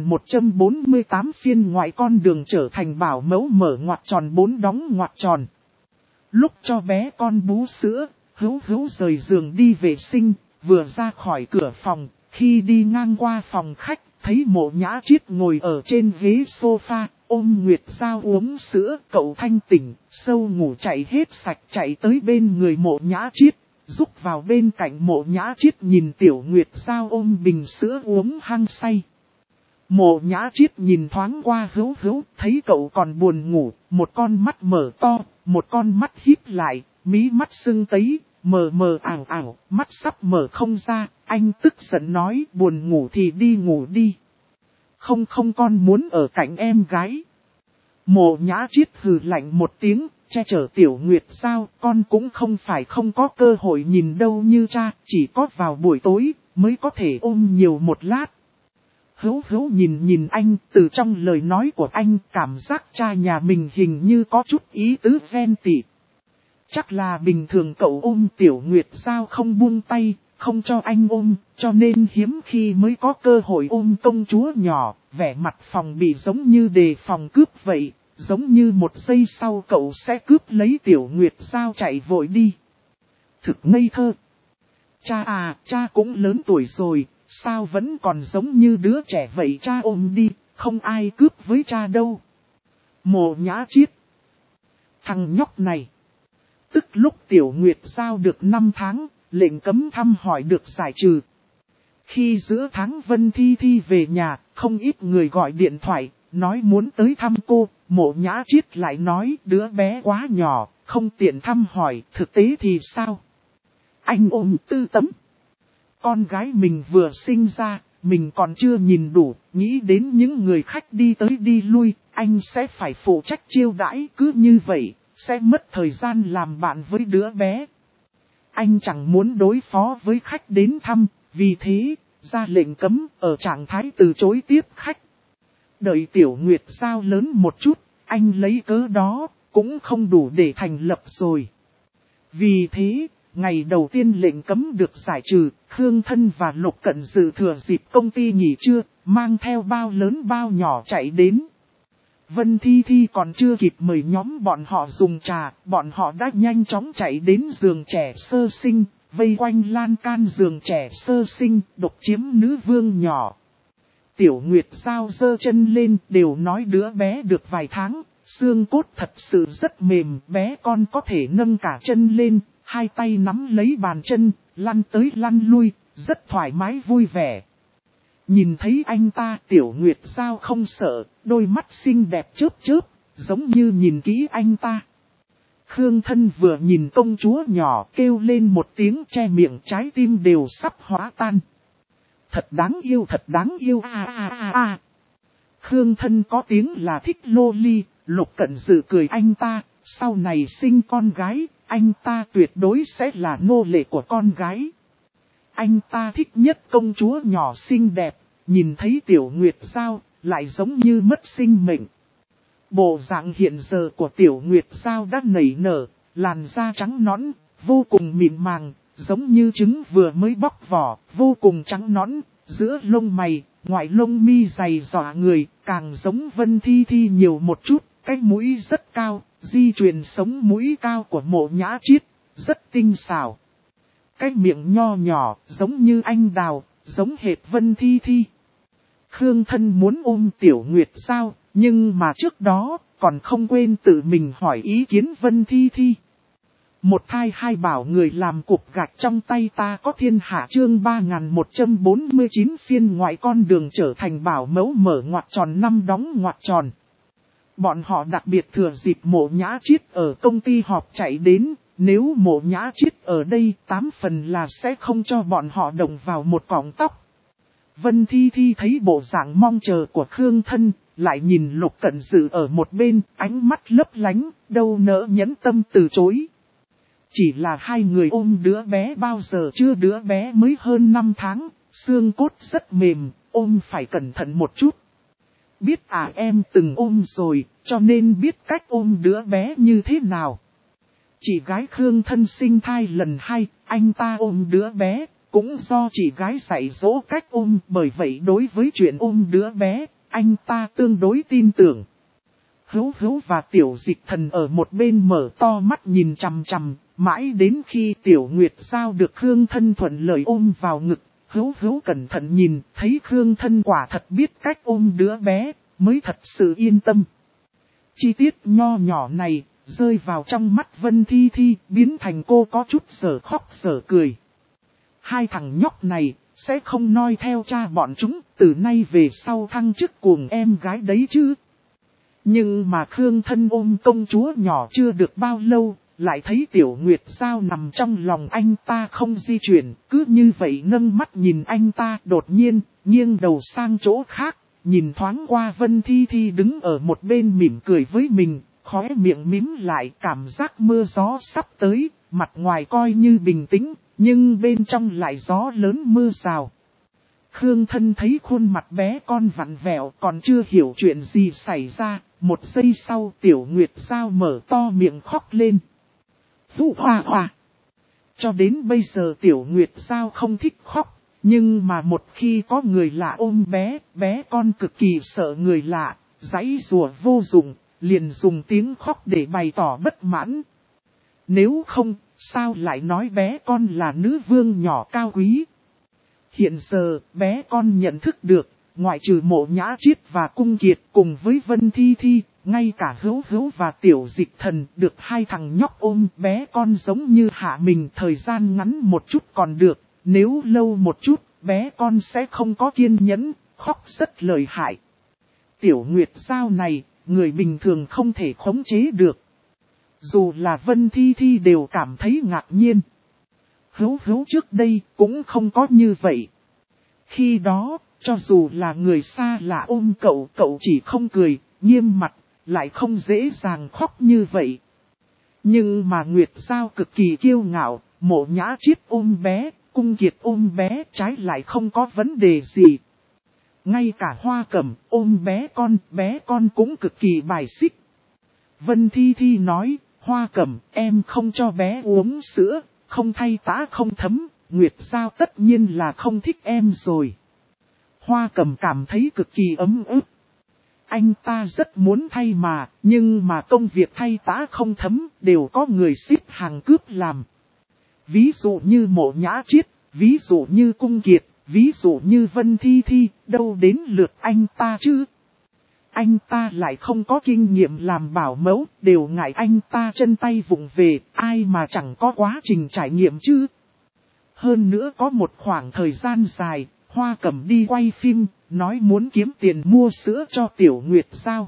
A: 3148 phiên ngoại con đường trở thành bảo mẫu mở ngoặc tròn 4 đóng ngoặc tròn. Lúc cho bé con bú sữa, Hữu Hữu rời giường đi vệ sinh, vừa ra khỏi cửa phòng, khi đi ngang qua phòng khách, thấy Mộ Nhã Triết ngồi ở trên ghế sofa, ôm Nguyệt Giao uống sữa, cậu thanh tỉnh, sâu ngủ chạy hết sạch chạy tới bên người Mộ Nhã Triết, rúc vào bên cạnh Mộ Nhã Triết nhìn Tiểu Nguyệt Giao ôm bình sữa uống hăng say. Mộ Nhã Triết nhìn thoáng qua Hữu Hữu, thấy cậu còn buồn ngủ, một con mắt mở to, một con mắt híp lại, mí mắt sưng tấy, mờ mờ ảo ảo, mắt sắp mở không ra, anh tức giận nói buồn ngủ thì đi ngủ đi. Không con muốn ở cạnh em gái. Mộ Nhã Triết hừ lạnh một tiếng, che chở Tiểu Nguyệt Giao, con cũng không phải không có cơ hội nhìn đâu như cha, chỉ có vào buổi tối mới có thể ôm nhiều một lát. Hữu Hữu nhìn anh, từ trong lời nói của anh cảm giác cha nhà mình hình như có chút ý tứ ghen tị. Chắc là bình thường cậu ôm Tiểu Nguyệt Giao không buông tay, không cho anh ôm, cho nên hiếm khi mới có cơ hội ôm công chúa nhỏ, vẻ mặt phòng bị giống như đề phòng cướp vậy, giống như một giây sau cậu sẽ cướp lấy Tiểu Nguyệt Giao chạy vội đi. Thực ngây thơ. Cha cũng lớn tuổi rồi, sao vẫn còn giống như đứa trẻ vậy, cha ôm đi, không ai cướp với cha đâu. Mộ Nhã Triết. Thằng nhóc này. Tức lúc Tiểu Nguyệt Giao được 5 tháng, lệnh cấm thăm hỏi được giải trừ. Khi giữa tháng Vân Thi Thi về nhà, không ít người gọi điện thoại, nói muốn tới thăm cô, Mộ Nhã Triết lại nói đứa bé quá nhỏ, không tiện thăm hỏi, thực tế thì sao? Anh ôm Tư Tấm. Con gái mình vừa sinh ra, mình còn chưa nhìn đủ, nghĩ đến những người khách đi tới đi lui, anh sẽ phải phụ trách chiêu đãi, cứ như vậy, sẽ mất thời gian làm bạn với đứa bé. Anh chẳng muốn đối phó với khách đến thăm, vì thế, ra lệnh cấm ở trạng thái từ chối tiếp khách. Đợi Tiểu Nguyệt Giao lớn một chút, anh lấy cớ đó, cũng không đủ để thành lập rồi. Vì thế, ngày đầu tiên lệnh cấm được giải trừ, Khương Thân và Lục Cận dự thừa dịp công ty nghỉ trưa, mang theo bao lớn bao nhỏ chạy đến. Vân Thi Thi còn chưa kịp mời nhóm bọn họ dùng trà, bọn họ đã nhanh chóng chạy đến giường trẻ sơ sinh, vây quanh lan can giường trẻ sơ sinh, độc chiếm nữ vương nhỏ. Tiểu Nguyệt Giao giơ chân lên, đều nói đứa bé được vài tháng, xương cốt thật sự rất mềm, bé con có thể nâng cả chân lên, hai tay nắm lấy bàn chân, lăn tới lăn lui, rất thoải mái vui vẻ. Nhìn thấy anh ta, Tiểu Nguyệt Giao không sợ, đôi mắt xinh đẹp chớp chớp, giống như nhìn kỹ anh ta. Khương Thân vừa nhìn công chúa nhỏ kêu lên một tiếng, che miệng, trái tim đều sắp hóa tan. Thật đáng yêu a. Khương Thân có tiếng là thích lô ly, Lục Cận dự cười anh ta, sau này sinh con gái, anh ta tuyệt đối sẽ là nô lệ của con gái. Anh ta thích nhất công chúa nhỏ xinh đẹp, nhìn thấy Tiểu Nguyệt Giao, lại giống như mất sinh mệnh. Bộ dạng hiện giờ của Tiểu Nguyệt Giao đã nảy nở, làn da trắng nõn, vô cùng mịn màng, giống như trứng vừa mới bóc vỏ, vô cùng trắng nõn, giữa lông mày, ngoại lông mi dày dọa người, càng giống Vân Thi Thi nhiều một chút, cái mũi rất cao, di truyền sống mũi cao của Mộ Nhã Triết, rất tinh xảo. Cái miệng nho nhỏ, giống như anh đào, giống hệt Vân Thi Thi. Khương Thân muốn ôm Tiểu Nguyệt Giao, nhưng mà trước đó, còn không quên tự mình hỏi ý kiến Vân Thi Thi. Một thai hai bảo người làm cục gạch trong tay ta có thiên hạ chương 3149 phiên ngoại con đường trở thành bảo mẫu mở ngoặc tròn 5 đóng ngoặc tròn. Bọn họ đặc biệt thừa dịp Mộ Nhã Triết ở công ty họp chạy đến, nếu Mộ Nhã Triết ở đây 8 phần là sẽ không cho bọn họ động vào một cọng tóc. Vân Thi Thi thấy bộ dạng mong chờ của Khương Thân, lại nhìn Lục Cận dự ở một bên, ánh mắt lấp lánh, đâu nỡ nhẫn tâm từ chối. Chỉ là hai người ôm đứa bé bao giờ chưa, đứa bé mới hơn 5 tháng, xương cốt rất mềm, ôm phải cẩn thận một chút. Biết em từng ôm rồi, cho nên biết cách ôm đứa bé như thế nào. Chị gái Khương Thân sinh thai lần 2, anh ta ôm đứa bé, cũng do chị gái dạy dỗ cách ôm, bởi vậy đối với chuyện ôm đứa bé, anh ta tương đối tin tưởng. Hữu và Tiểu Dịch Thần ở một bên mở to mắt nhìn chằm chằm, mãi đến khi Tiểu Nguyệt Giao được Khương Thân thuận lợi ôm vào ngực, Hữu cẩn thận nhìn, thấy Khương Thân quả thật biết cách ôm đứa bé, mới thật sự yên tâm. Chi tiết nho nhỏ này, rơi vào trong mắt Vân Thi Thi, biến thành cô có chút sở khóc sở cười. Hai thằng nhóc này, sẽ không noi theo cha bọn chúng, từ nay về sau thăng chức cùng em gái đấy chứ. Nhưng mà Khương Thân ôm công chúa nhỏ chưa được bao lâu, lại thấy Tiểu Nguyệt Giao nằm trong lòng anh ta không di chuyển, cứ như vậy nâng mắt nhìn anh ta, đột nhiên, nghiêng đầu sang chỗ khác, nhìn thoáng qua Vân Thi Thi đứng ở một bên mỉm cười với mình, khóe miệng mím lại, cảm giác mưa gió sắp tới, mặt ngoài coi như bình tĩnh, nhưng bên trong lại gió lớn mưa rào. Khương Thân thấy khuôn mặt bé con vặn vẹo, còn chưa hiểu chuyện gì xảy ra, một giây sau Tiểu Nguyệt Giao mở to miệng khóc lên. Phụ hoa hoa. Cho đến bây giờ Tiểu Nguyệt Giao không thích khóc, nhưng mà một khi có người lạ ôm bé con cực kỳ sợ người lạ, giãy giụa vô dụng, liền dùng tiếng khóc để bày tỏ bất mãn. Nếu không, sao lại nói bé con là nữ vương nhỏ cao quý? Hiện giờ, bé con nhận thức được, ngoại trừ Mộ Nhã Chiết và Cung Kiệt cùng với Vân Thi Thi, ngay cả Hữu và Tiểu Dịch Thần được hai thằng nhóc ôm, bé con giống như hạ mình, thời gian ngắn một chút còn được, nếu lâu một chút, bé con sẽ không có kiên nhẫn, khóc rất lợi hại. Tiểu Nguyệt Giao này, người bình thường không thể khống chế được. Dù là Vân Thi Thi đều cảm thấy ngạc nhiên. Hữu trước đây cũng không có như vậy. Khi đó, cho dù là người xa lạ ôm cậu chỉ không cười, nghiêm mặt, lại không dễ dàng khóc như vậy. Nhưng mà Nguyệt Giao cực kỳ kiêu ngạo, Mộ Nhã Chiết ôm bé, Cung Kiệt ôm bé, trái lại không có vấn đề gì. Ngay cả Hoa Cẩm ôm bé con cũng cực kỳ bài xích. Vân Thi Thi nói, Hoa Cẩm, em không cho bé uống sữa, không thay tã không thấm, Nguyệt Giao tất nhiên là không thích em rồi. Hoa Cẩm cảm thấy cực kỳ ấm ức. Anh ta rất muốn thay mà, nhưng mà công việc thay tã không thấm đều có người xếp hàng cướp làm. Ví dụ như Mộ Nhã Chiết, ví dụ như Cung Kiệt, ví dụ như Vân Thi Thi, đâu đến lượt anh ta chứ. Anh ta lại không có kinh nghiệm làm bảo mẫu, đều ngại anh ta chân tay vụng về, ai mà chẳng có quá trình trải nghiệm chứ. Hơn nữa có một khoảng thời gian dài, Hoa Cẩm đi quay phim, nói muốn kiếm tiền mua sữa cho Tiểu Nguyệt Giao.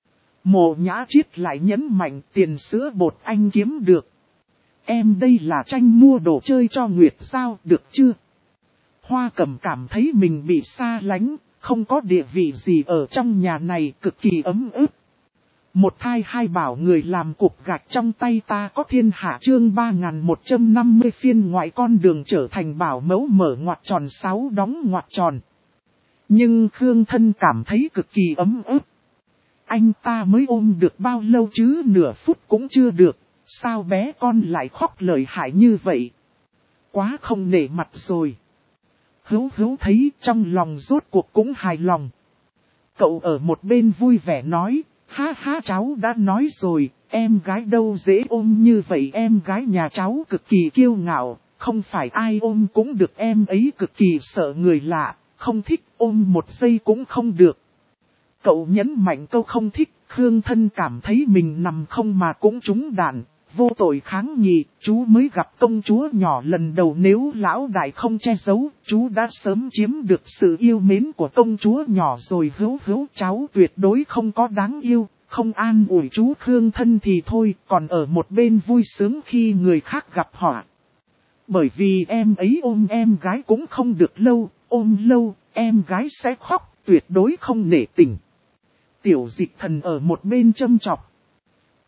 A: Mộ Nhã Chiết lại nhấn mạnh tiền sữa bột anh kiếm được. Em đây là tranh mua đồ chơi cho Nguyệt Giao được chưa? Hoa Cẩm cảm thấy mình bị xa lánh, không có địa vị gì ở trong nhà này, cực kỳ ấm ức. Một thai hai bảo người làm cục gạch trong tay ta có thiên hạ, chương 3150 phiên ngoại, con đường trở thành bảo mẫu mở ngoặc tròn 6 đóng ngoặc tròn. Nhưng Khương Thân cảm thấy cực kỳ ấm ức. Anh ta mới ôm được bao lâu chứ, nửa phút cũng chưa được, sao bé con lại khóc lợi hại như vậy? Quá không nể mặt rồi. Hữu thấy trong lòng rốt cuộc cũng hài lòng. Cậu ở một bên vui vẻ nói, ha cháu đã nói rồi, em gái đâu dễ ôm như vậy, em gái nhà cháu cực kỳ kiêu ngạo, không phải ai ôm cũng được, em ấy cực kỳ sợ người lạ, không thích ôm một giây cũng không được. Cậu nhấn mạnh câu không thích, Khương Thân cảm thấy mình nằm không mà cũng trúng đạn. Vô tội kháng nghị, chú mới gặp công chúa nhỏ lần đầu, nếu lão đại không che giấu, chú đã sớm chiếm được sự yêu mến của công chúa nhỏ rồi. Hữu cháu tuyệt đối không có đáng yêu, không an ủi chú Khương Thân thì thôi, còn ở một bên vui sướng khi người khác gặp họa. Bởi vì em ấy ôm em gái cũng không được lâu, ôm lâu, em gái sẽ khóc, tuyệt đối không nể tình. Tiểu Dịch Thần ở một bên châm chọc.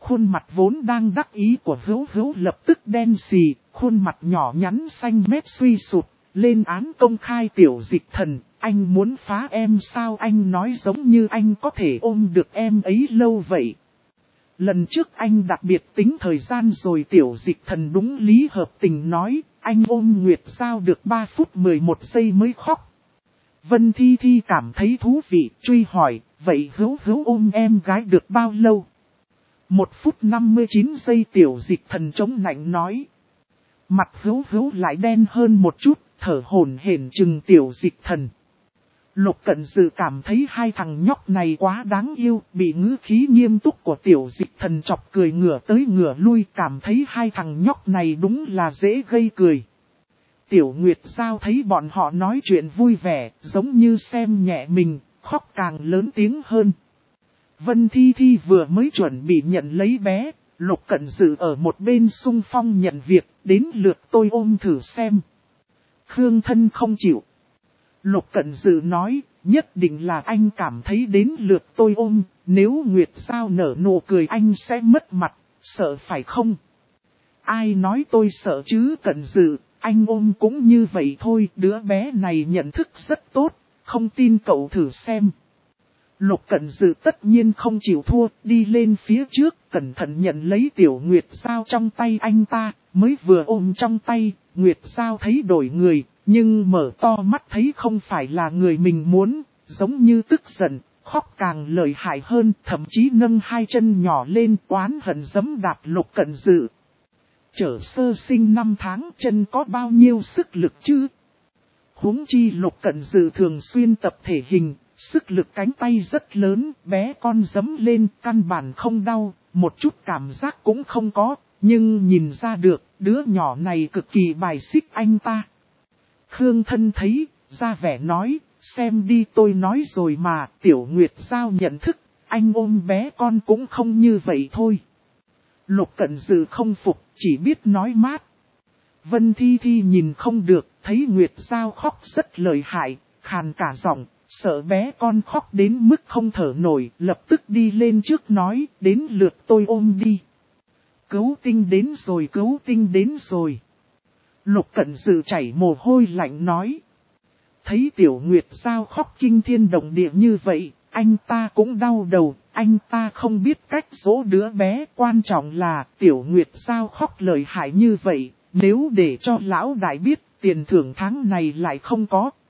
A: Khuôn mặt vốn đang đắc ý của Hữu Hữu lập tức đen xì, khuôn mặt nhỏ nhắn xanh mét suy sụp, lên án công khai Tiểu Dịch Thần, anh muốn phá em sao? Anh nói giống như anh có thể ôm được em ấy lâu vậy. Lần trước anh đặc biệt tính thời gian rồi. Tiểu Dịch Thần đúng lý hợp tình nói, anh ôm Nguyệt Giao được 3 phút 11 giây mới khóc. Vân Thi Thi cảm thấy thú vị, truy hỏi, vậy Hữu Hữu ôm em gái được bao lâu? 1 phút 59 giây. Tiểu Dịch Thần chống nạnh nói. Mặt Hữu Hữu lại đen hơn một chút, thở hổn hển chừng Tiểu Dịch Thần. Lục Cận Dư cảm thấy hai thằng nhóc này quá đáng yêu, bị ngữ khí nghiêm túc của Tiểu Dịch Thần chọc cười ngửa tới ngửa lui, cảm thấy hai thằng nhóc này đúng là dễ gây cười. Tiểu Nguyệt Giao thấy bọn họ nói chuyện vui vẻ, giống như xem nhẹ mình, khóc càng lớn tiếng hơn. Vân Thi Thi vừa mới chuẩn bị nhận lấy bé, Lục Cận Dư ở một bên xung phong nhận việc, đến lượt tôi ôm thử xem. Khương Thân không chịu. Lục Cận Dư nói, nhất định là anh cảm thấy đến lượt tôi ôm, nếu Nguyệt Giao nở nụ cười anh sẽ mất mặt, sợ phải không? Ai nói tôi sợ chứ Cận Dư, anh ôm cũng như vậy thôi, đứa bé này nhận thức rất tốt, không tin cậu thử xem. Lục Cận Dư tất nhiên không chịu thua, đi lên phía trước, cẩn thận nhận lấy Tiểu Nguyệt Giao trong tay anh ta, mới vừa ôm trong tay, Nguyệt Giao thấy đổi người, nhưng mở to mắt thấy không phải là người mình muốn, giống như tức giận, khóc càng lợi hại hơn, thậm chí nâng hai chân nhỏ lên oán hận giẫm đạp Lục Cận Dư. Trở sơ sinh 5 tháng chân có bao nhiêu sức lực chứ? Huống chi Lục Cận Dư thường xuyên tập thể hình, sức lực cánh tay rất lớn, bé con giẫm lên căn bản không đau, một chút cảm giác cũng không có, nhưng nhìn ra được, đứa nhỏ này cực kỳ bài xích anh ta. Khương Thân thấy, ra vẻ nói, xem đi tôi nói rồi mà, Tiểu Nguyệt Giao nhận thức, anh ôm bé con cũng không như vậy thôi. Lục Cận Dư không phục, chỉ biết nói mát. Vân Thi Thi nhìn không được, thấy Nguyệt Giao khóc rất lợi hại, khàn cả giọng, sợ bé con khóc đến mức không thở nổi, lập tức đi lên trước nói, đến lượt tôi ôm đi. Cứu tinh đến rồi, cứu tinh đến rồi. Lục Cận Dư chảy mồ hôi lạnh nói. Thấy Tiểu Nguyệt Giao khóc kinh thiên động địa như vậy, anh ta cũng đau đầu, anh ta không biết cách dỗ đứa bé. Quan trọng là Tiểu Nguyệt Giao khóc lợi hại như vậy, nếu để cho lão đại biết, tiền thưởng tháng này lại không có.